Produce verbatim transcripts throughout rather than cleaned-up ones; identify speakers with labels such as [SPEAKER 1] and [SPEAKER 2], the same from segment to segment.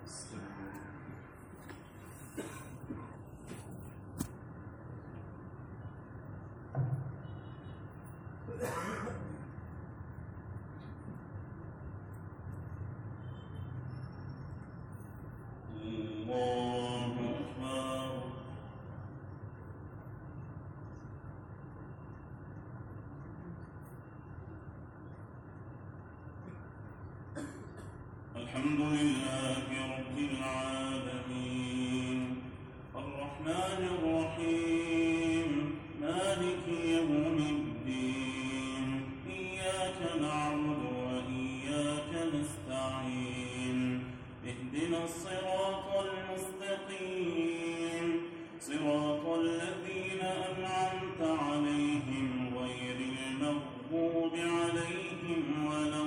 [SPEAKER 1] الحمد لله رب العالمين الرحمن الرحيم مالك يوم الدين إياك نعبد وإياك نستعين اهدنا الصراط المستقيم صراط الذين أنعمت عليهم غير المغضوب عليهم ولا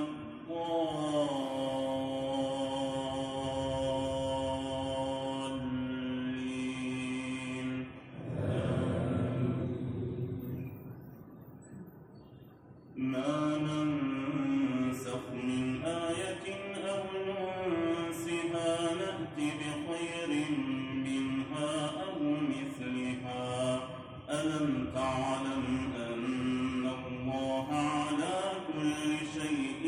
[SPEAKER 1] الضالين. ما ننسخ من آية أو ننسها نأت بخير منها أو مثلها ألم تعلم أن الله على كل شيء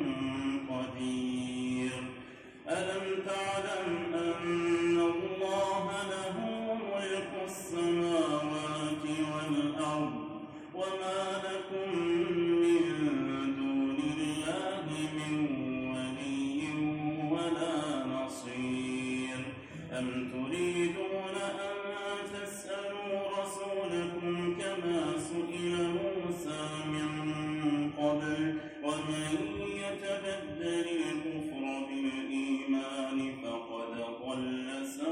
[SPEAKER 1] قدير ألم تعلم أن الله له ملك السماوات والأرض وما لكم من دون الله من ولي ولا نصير أم تريدون أن تسألوا رسولكم كما سئل موسى من قبل ومن يتبدل الكفر بالإيمان فقد ضل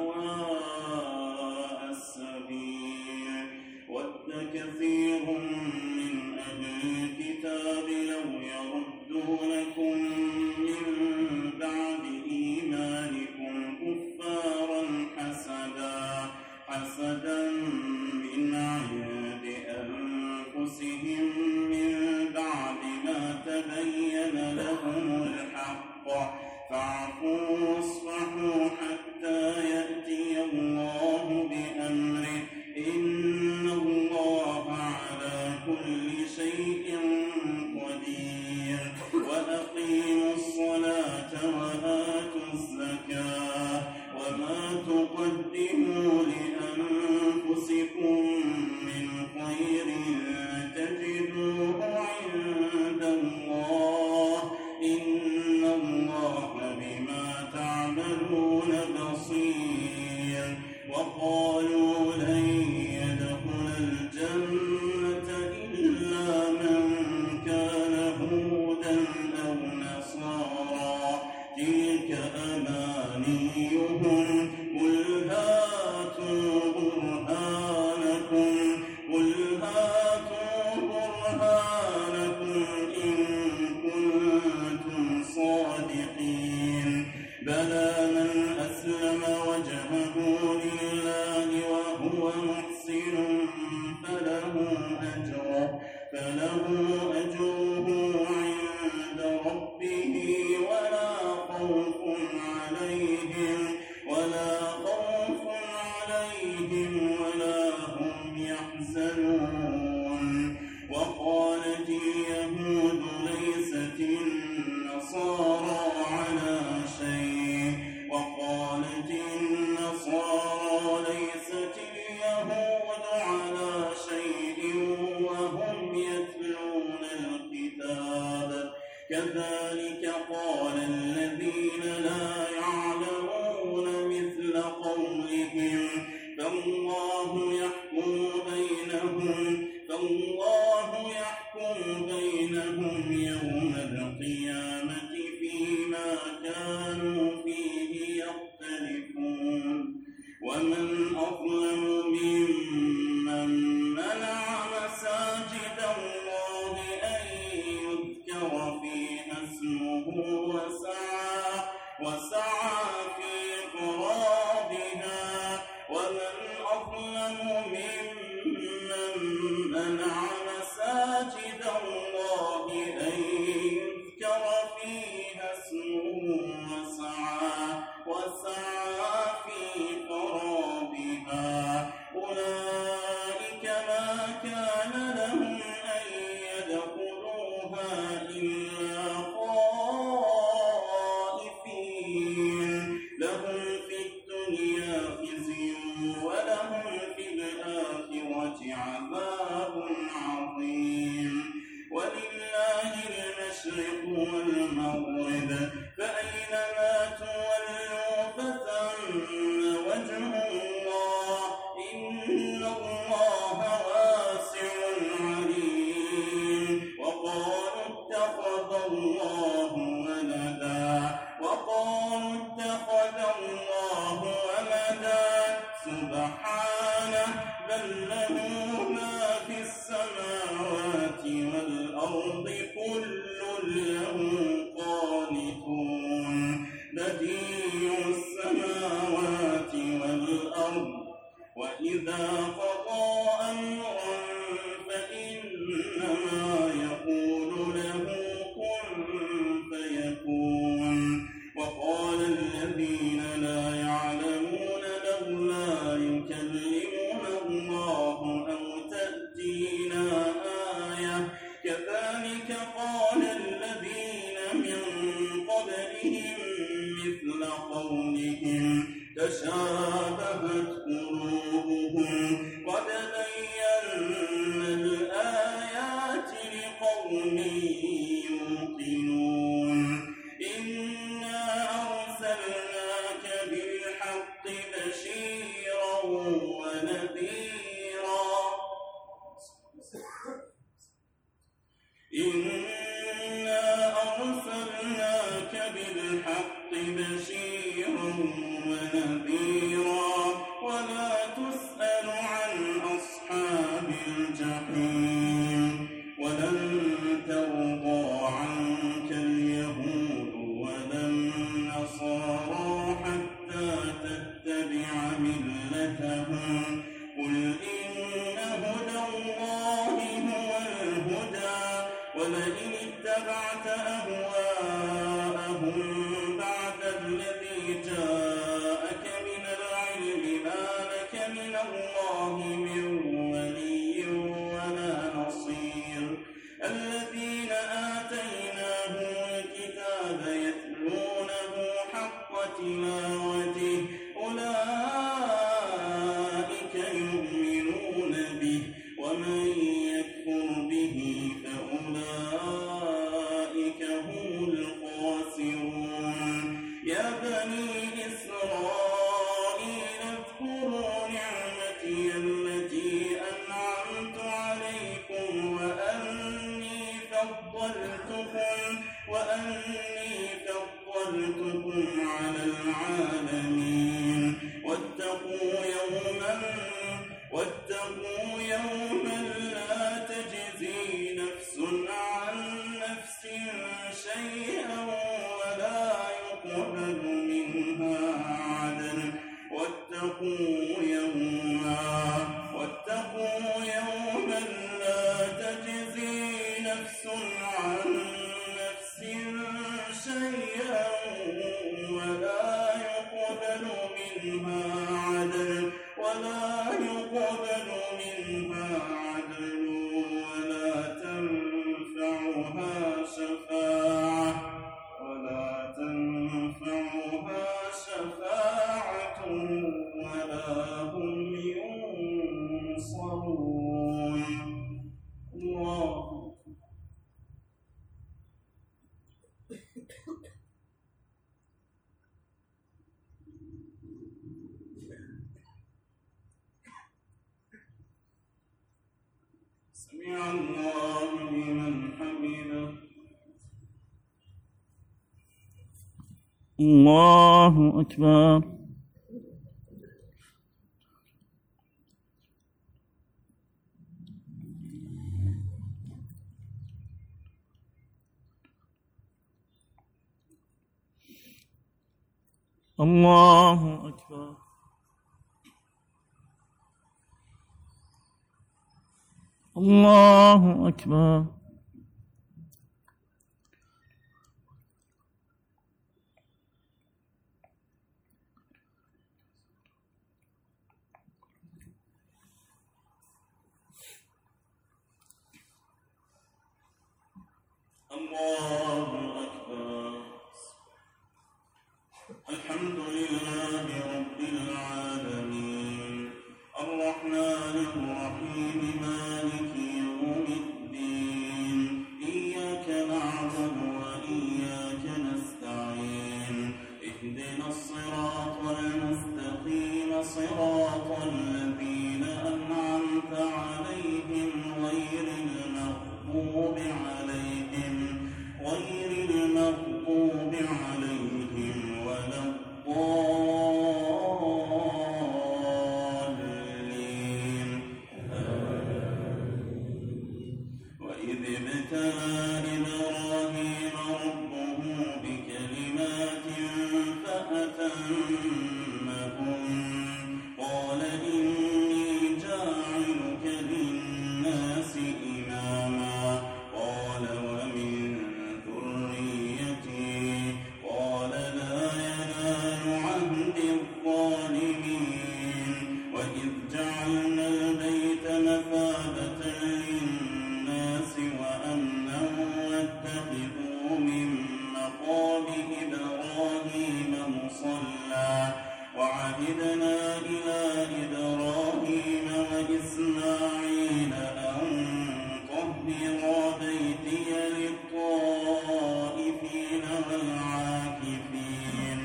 [SPEAKER 1] سواء السبيل ود كثير من أهل الكتاب لو يردونكم من بعد إيمانكم كفارا حسدا حسدا من عند أنفسهم من بعد ما تبين لهم الحق فاعفوا واصفحوا حتى يأتي الله بأمره إن الله على كل شيء قدير وأقيموا الصلاة وآتوا الزكاة وما تقدموا لأنفسكم من خير تجدوه عند الله إن الله بما تعملون بصير وقالوا لن يدخل الجنة إلا من كان هودا أو نصارى تلك أمانيهم قل هاتوا برهانكم قل هاتوا برهانكم إن كنتم صادقين بلى من أسلم وجهه لله وهو محسن فله أجره فله أجره عند ربه ولا خوف عليهم ولا خوف عليهم ولا هم يحزنون وقالت اليهود ليست النصارى على شيء قولهم مثل قولهم تشابهت قلوبهم قد بينا الآيات لقوم يوقنون إنا أرسلناك بالحق بشيرا ونذيرا إنا أرسلناك بالحق بشيرا ونذيرا ولا تسأل عن أصحاب الجحيم ولن ترضى عنك اليهود ولا النصارى حتى تتبع ملتهم قل إن هدى الله هو الهدى ولئن اتبعت أهواءهم بعد الذي جاءك من العلم ما لك من الله من ولي ولا نصير الذين آتيناهم الكتاب يتلونه حق تلاوته أولئك يؤمنون به ومن يكفر به فأولئك هم الخاسرون يا بني إسرائيل اذكروا نعمتي التي أنعمت عليكم وأني فضلتكم وأني فضلتكم على العالمين واتقوا يوما واتقوا يوما لا تجزي نفس عن نفس شيئا ولا يقبل منها عدل واتقوا يوما واتقوا يوما لا تجزي نفس عن نفس شيئا ولا يقبل منها عدل ولا يقبل منها عدل ولا تنفعها شفاعة ولا تنفعها شفاعة ولا هم ينصرون الله سمع الله لمن حمده
[SPEAKER 2] الله أكبر الله أكبر الله أكبر
[SPEAKER 1] الله أكبر الحمد لله رب العالمين الرحمن الرحيم مالك يوم الدين إياك نعبد وإياك نستعين اهدنا الصراط المستقيم صراط الذين أنعمت عليهم غير المغضوب عليهم غير المغضوب عليهم ولا الضالين وإذ ابتلى إبراهيم ربه بكلمات فأتمهن قال إني جاعلك للناس إماما قال ومن ذريتي قال لا ينال عهد الظالمين وإذ جعلنا البيت مثابة للناس وأمنا واتخذوا من مقام إبراهيم وعهدنا إلى إبراهيم وإسماعيل أن طهرا بيتي للطائفين والعاكفين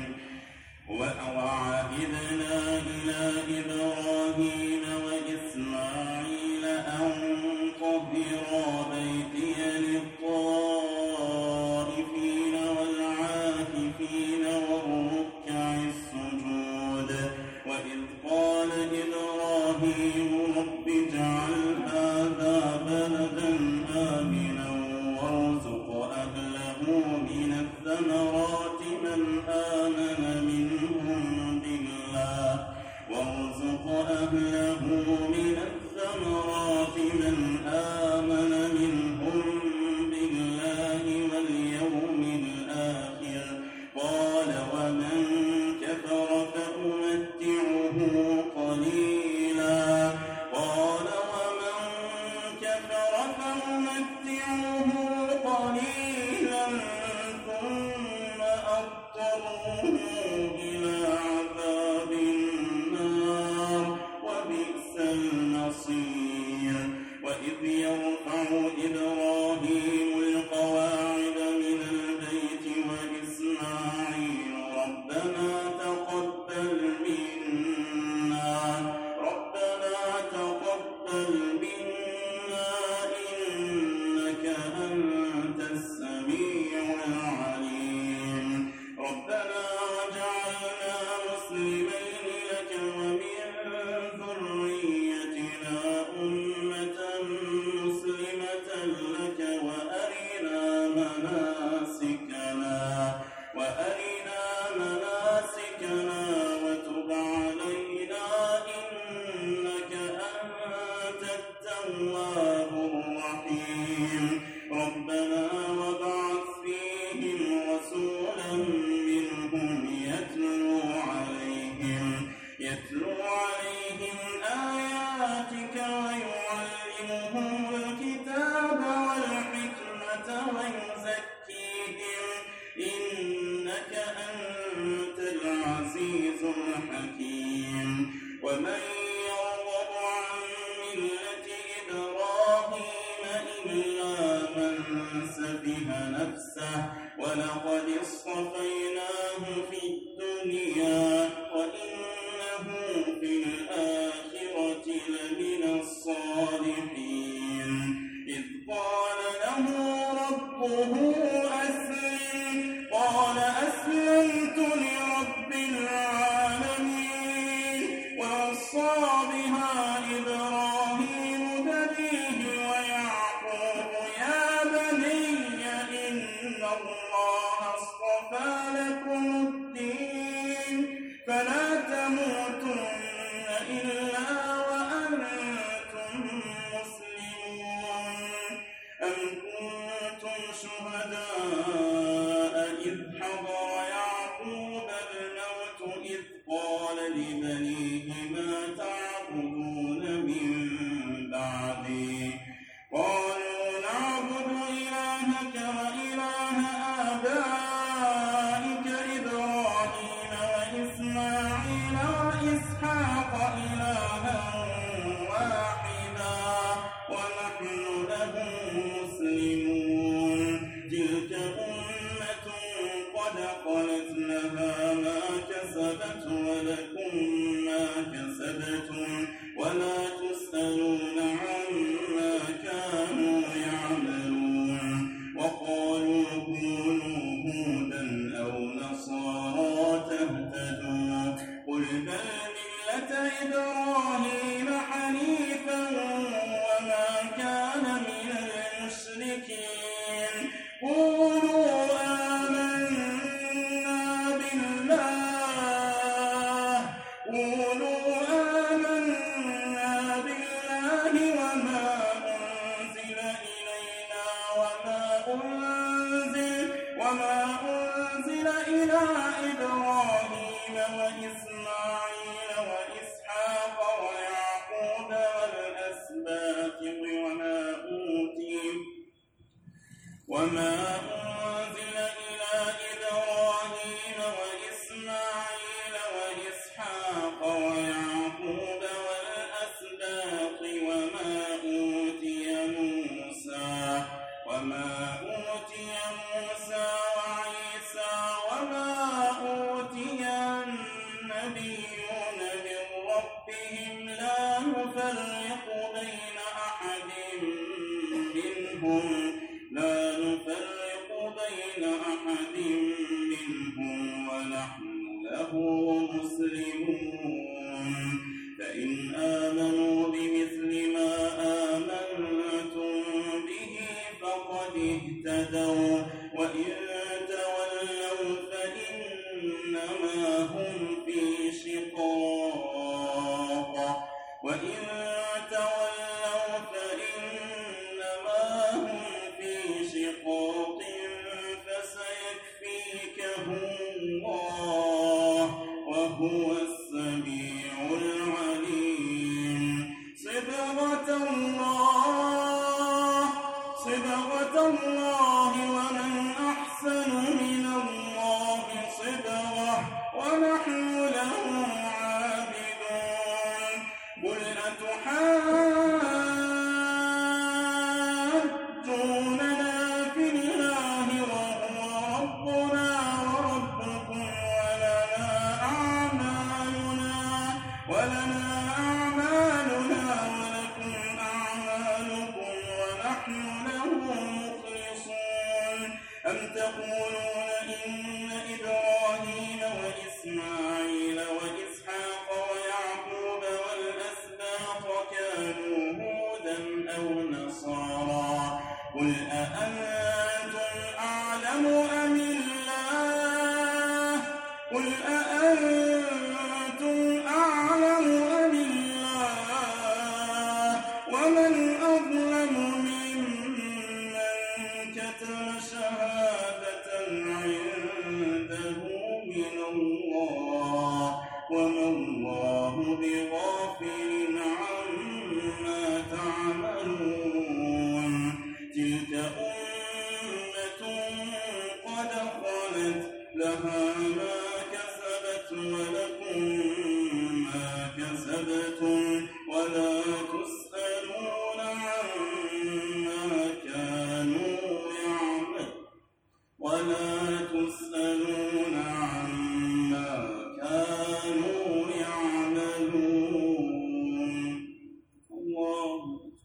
[SPEAKER 1] وعهدنا إلى إبراهيم وإسماعيل أن طهرا بيتي للطائفين والعاكفين والركع السجود وإذ قال إبراهيم رب اجعل هذا بلدا آمنا وارزق أهله من الثمرات من آمن منهم بالله وارزق أهله من الثمرات من آمن منهم بالله واليوم الآخر قال ومن كفر فأمتعه قليلا قال ومن كفر فأمتعه قليلا ثم أضطره إلى عذاب النار وبئس المصير وإذ يرفع إبراهيم القواعد من البيت وإسماعيل ربنا تقبل منا ربنا تقبل منا إنك أنت السميع العليم ربنا وجعلنا مسلمين لك ومن ذريتنا أمة مسلمة لك وأرنا مناسكنا وأرنا مناسكنا وتب علينا إنك أنت التواب الرحيم ربنا وابعث فيهم رسولا منهم يتلو عليهم يتلو عليهم آياتك ويعلمهم الكتاب والحكمة ويزكيهم إنك أنت العزيز الحكيم ومن يرغب عن ملة إبراهيم إلا من سفه نفسه ولقد اصطفيناه في الدنيا وإنه في الآخرة لمن الصالحين إذ قال له ربه أسلم قال أسلمت لرب العالمين ووصى بها إبراهيم بنيه ويعقوب يا بني إن الله اصطفى لكم الدين فلا تموتن إلا وأنتم مسلمون أم كنتم شهداء إذ حضر يعقوب الموت إذ قال لبنيه ما تعبدون من بعدي قالوا نعبد إلهك وإله آبائك إبراهيم وإسماعيل وإسحاق إلها واحدا ونحن له مسلمون تلك أمة قد خلت لها ما كسبت ولكم ما كسبتم ولا تسألون عما كانوا يعملون وقالوا كونوا هودا أو نصارى تهتدوا قل بل ملة إبراهيم حنيفا وما كان من المشركين قولوا آمنا بالله قولوا آمنا بالله وما أنزل إلينا وما أنزل وما أنزل إلى إبراهيم وإسماعيل وإسحاق ويعقوب والأسباط وما أوتي وما أنزل إلى إبراهيم وإسماعيل وإسحاق نبيون من ربهم لا نفرق بين أحد منهم لا نفرق بين أحد منهم ونحن له مسلمون فإن آمنوا بمثل ما آمنتم به فقد اهتدوا وإن تولوا فإنما هم في شقاق وإن تولوا فإنما هم في شقاق فسيكفيكهم الله وهو السميع العليم صبغة الله صبغة الله ومن أحسن من الله صبغة ونحن له عابدون قل أتحاجوننا في الله وهو ربنا وربكم ولنا أعمالنا ولنا أعمالنا ولكم أعمالكم ونحن له مخلصون أم تقولون إن إبراهيم وإسماعيل وإسحاق ويعقوب والأسباط كانوا هودا أو نصارى قل أأنتم أعلم أم الله قل أأنتم أعلم أم الله ومن أظلم ممن كتم شهادة عنده من الله وما الله بغافل عما تعملون تلك أمة قد خلت لها ما كسبت ولكم ما كسبتم ولا تسألون عما كانوا يعملون ولا تسألون عما كانوا يعملون الله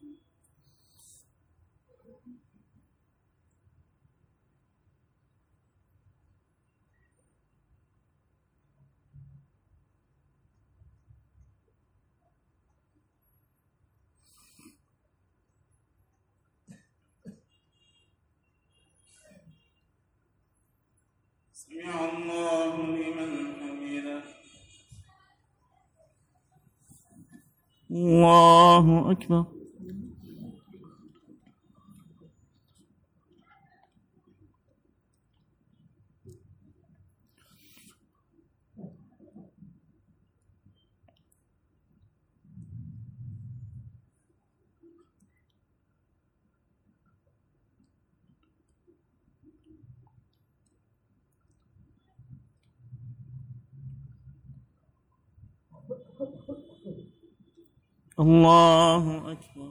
[SPEAKER 1] سمع الله لمن حمده
[SPEAKER 2] الله أكبر. الله أكبر.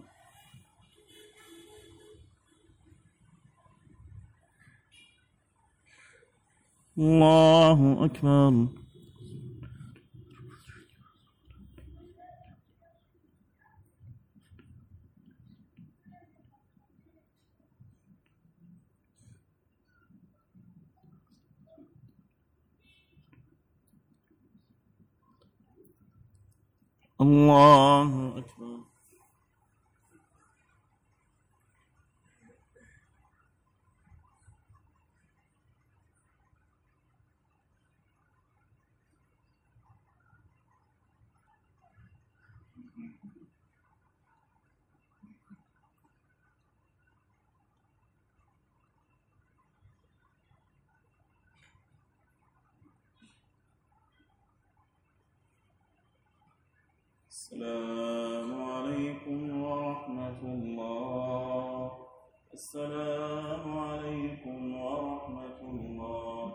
[SPEAKER 2] الله أكبر. الله أكبر.
[SPEAKER 1] السلام عليكم ورحمة الله. السلام عليكم ورحمة الله.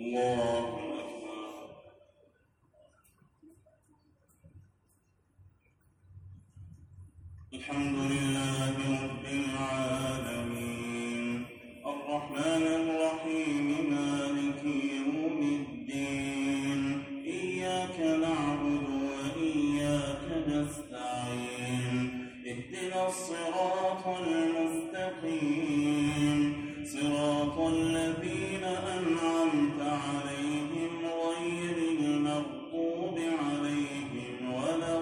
[SPEAKER 1] الله أكبر. الحمد لله رب العالمين الرحمن الرحيم مالك يوم الدين إياك نعبد وإياك نستعين اهدنا الصراط المستقيم صراط الذين أنعمت عليهم غير المغضوب عليهم ولا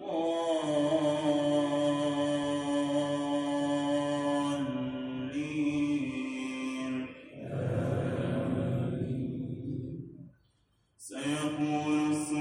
[SPEAKER 1] الضالين. سيقول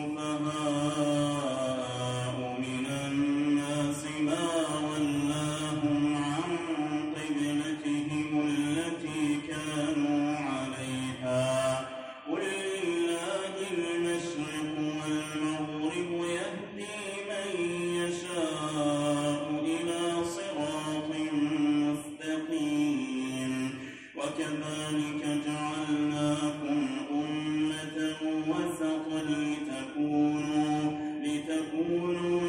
[SPEAKER 1] السفهاء من الناس ما ولاهم عن قبلتهم التي كانوا عليها قل لله المشرق والمغرب يهدي من يشاء إلى صراط مستقيم وكذلك جعلناكم أمة وسطا لتكونوا لتكونوا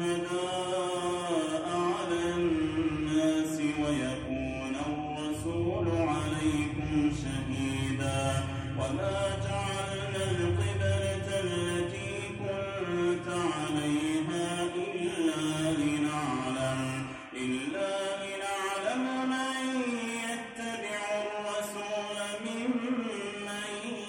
[SPEAKER 1] شهداء على الناس ويكون الرسول عليكم شهيدا وما جعلنا القبلة التي كنت عليها إلا لنعلم إلا لنعلم من يتبع الرسول ممن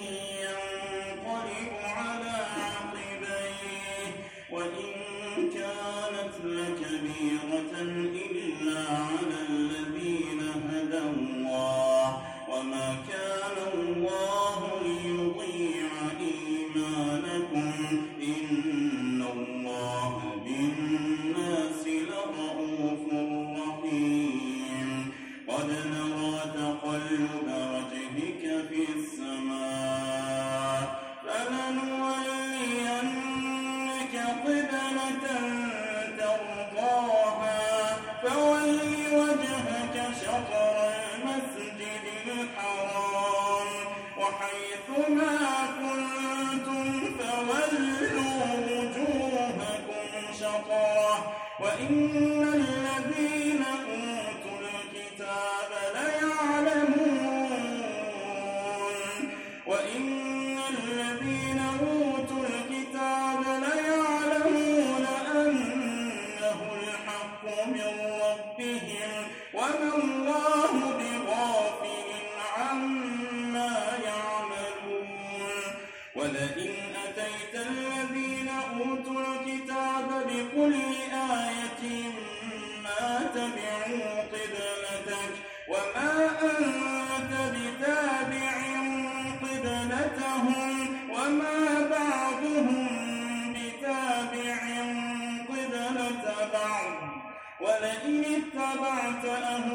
[SPEAKER 1] ينقلب على عقبيه وإن كانت لكبيرة إلا على الذين هدى الله وما كان الله ليضيع إيمانكم إن الله بالناس لرءوف رحيم قد نرى تقلب وجهك في السماء فلنولينك قبلة ترضاها فول وجهك شطر المسجد الحرام وحيثما كنتم فولوا وجوهكم شطره وإن الذين أوتوا الكتاب ليعلمون وإن الذين أوتوا الكتاب ليعلمون أنه الحق من ربهم وما الله بغافل عما يعملون ولئن أتيت الذين أوتوا الكتاب بكل آية ما تبعوا قبلتك وما أنت بتابع قبلتهم وما بعضهم بتابع قبلة بعض ولئن اتبعت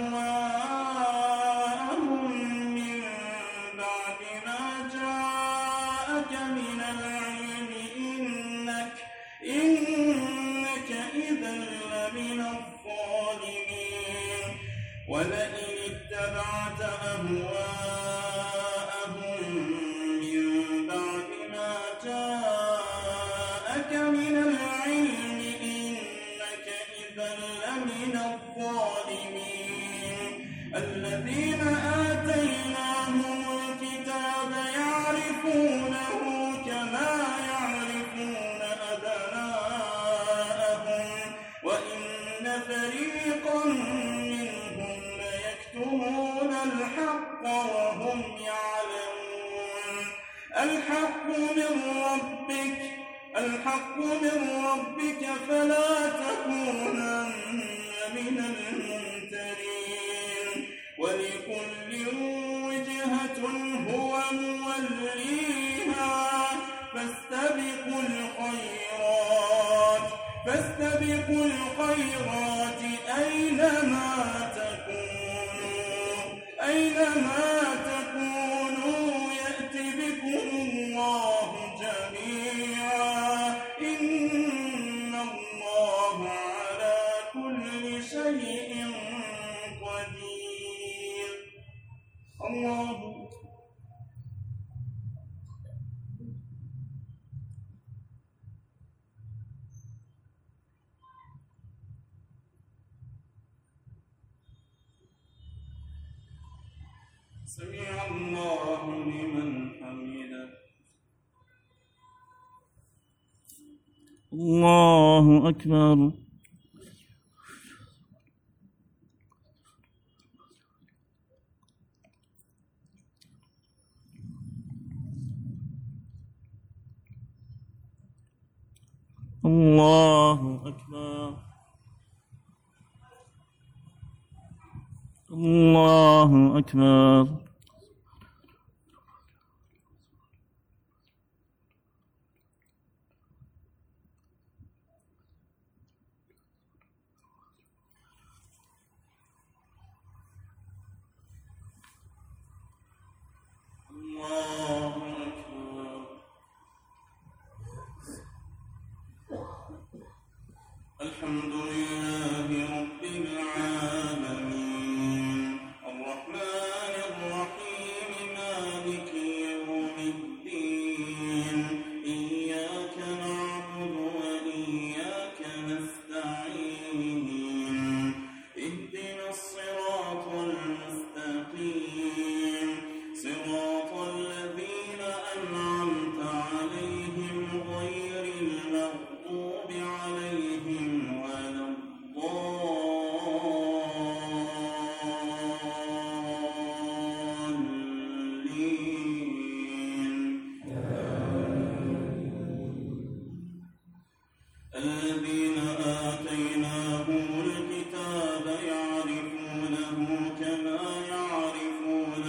[SPEAKER 1] أهواءهم من بعد ما جاءك من العلم إنك إنك إذا لمن الظالمين ولئن اتبعت أهواءهم من بعد ما جاءك من العلم إنك إذا لمن الظالمين الذين آتيناهم الكتاب يعرفونه كما يعرفون أبناءهم وإن فريقا منهم ليكتمون الحق وهم يعلمون الحق من ربك الحق من ربك فلا تكونن من الممترين ولكل وجهة هو موليها فاستبقوا الخيرات فاستبقوا الخيرات أينما تكونوا أينما تكونوا يأت بكم الله جميعا إن الله على كل شيء قدير. الله سمع الله لمن حمده.
[SPEAKER 2] الله أكبر. الله أكبر. الله أكبر.
[SPEAKER 1] الله أكبر. الحمد لله رب العالمين الرحمن الرحيم مالك يوم الدين إياك نعبد وإياك نستعين اهدنا الصراط المستقيم صراط الذين أنعمت عليهم غير المغضوب عليهم ولا الضالين. الذين آتيناهم الكتاب يعرفونه كما يعرفون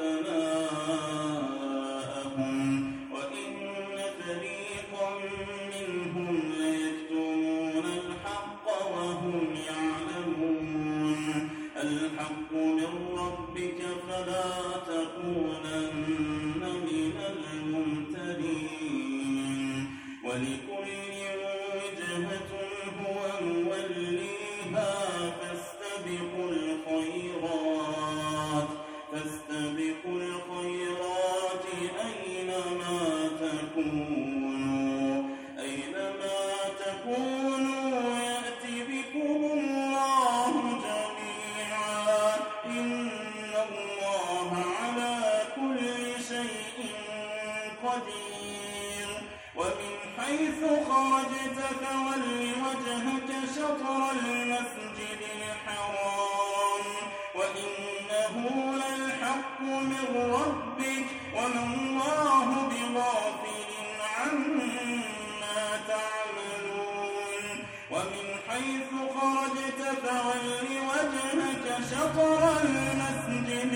[SPEAKER 1] أبناءهم وإن فريقا منهم ليكتمون الحق وهم يعلمون. الحق من ربك فلا تكونن من الممترين. ولكل وجهة هو موليها فاستبقوا الخيرات فاستبقوا الخيرات أينما تكونوا أينما تكونوا يأت بكم الله جميعا إن الله على كل شيء قدير. ومن حيث خرجت فول وجهك شطر المسجد الحرام وإنه للحق من ربك وما الله بغافل عما تعملون. ومن حيث خرجت فول وجهك شطر المسجد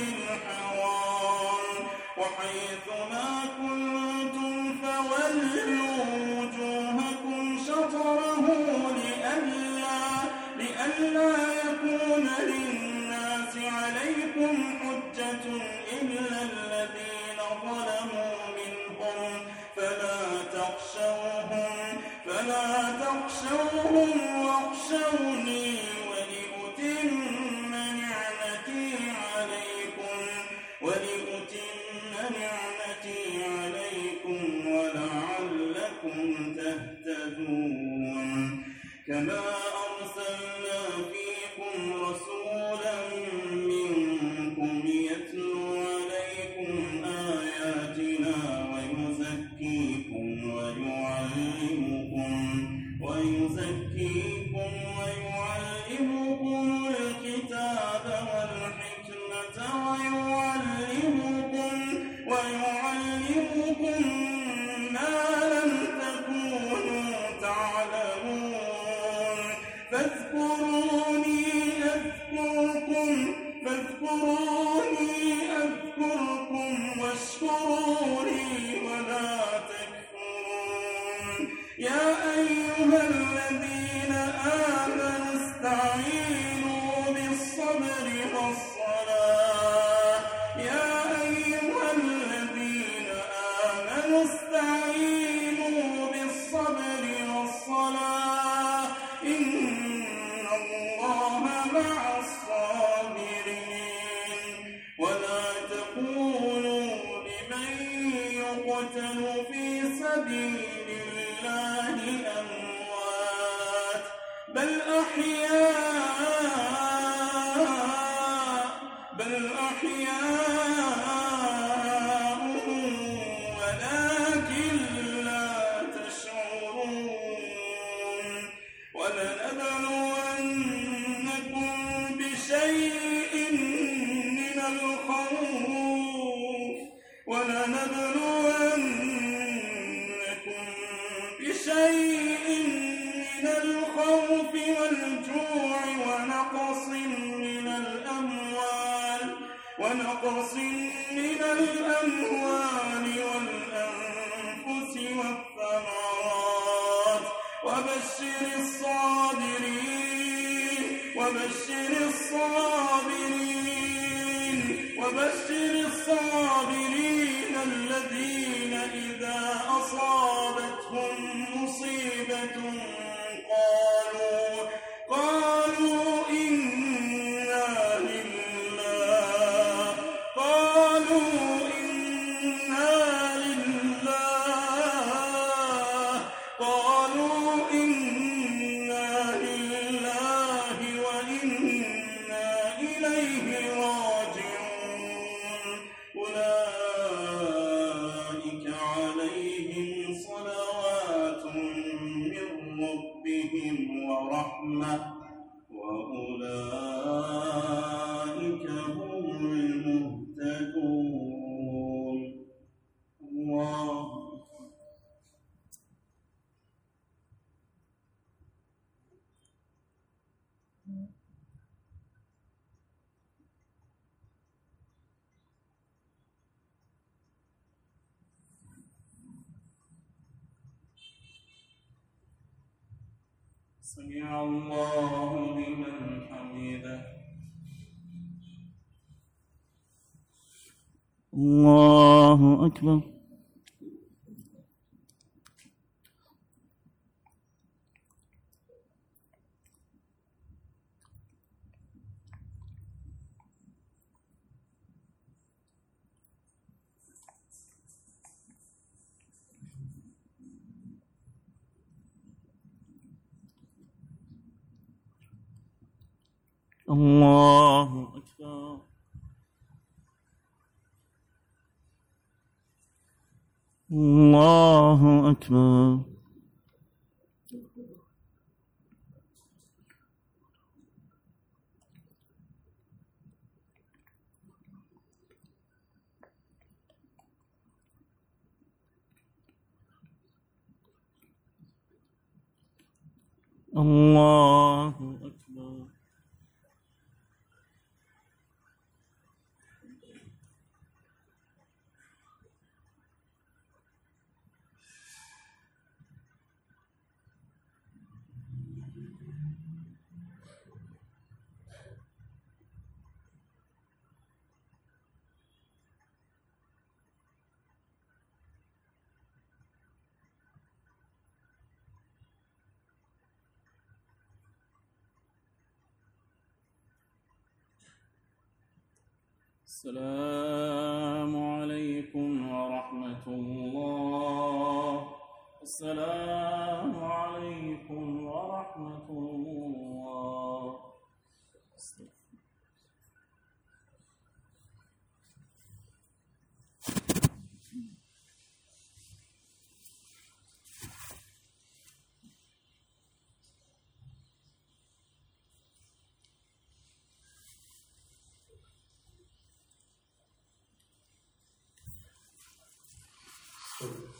[SPEAKER 1] الحرام وحيث ما كنتم فولوا وجوهكم شطره لئلا لئلا يكون للناس عليكم حجة إلا الذين ظلموا منهم فلا تخشوهم فلا تخشوهم واخشوني ولأتم نعمتي عليكم ولأتم نعمتي عليكم ولعلكم تهتدون. كما أرسلنا فيكم رسولا منكم يتلو عليكم آياتنا ويزكيكم ويعلمكم ويزكيكم ويعلمكم الكتاب والحكمة ويعلمكم ويعلمكم ما لم تكونوا تعلمون. فاذكروني أذكركم فاذكروني أذكركم واشكروا لي ولا تكفرون. يا أيها الذين آمنوا استعينوا بالصبر والصلاة يا أيها الذين آمنوا استعينوا بالصبر والصلاة إن الله مع الصابرين. ولا تقولوا لمن يقتل في سبيل الله أموات بل أحياء بل أحياء ونقص من الأموال والأنفس والثمرات وبشر الصابرين وبشر الصابرين وبشر الصابرين الذين إذا أصابتهم مصيبة قالوا قالوا إنا لله قالوا إنا لله قالوا إنا لله وإنا إليه راجعون أولئك عليهم صلوات من ربهم ورحمة وأولئك هم المهتدون. الله سمع الله لمن حمده.
[SPEAKER 2] الله أكبر. الله أكبر. الله أكبر. الله أكبر. السلام عليكم ورحمة الله. السلام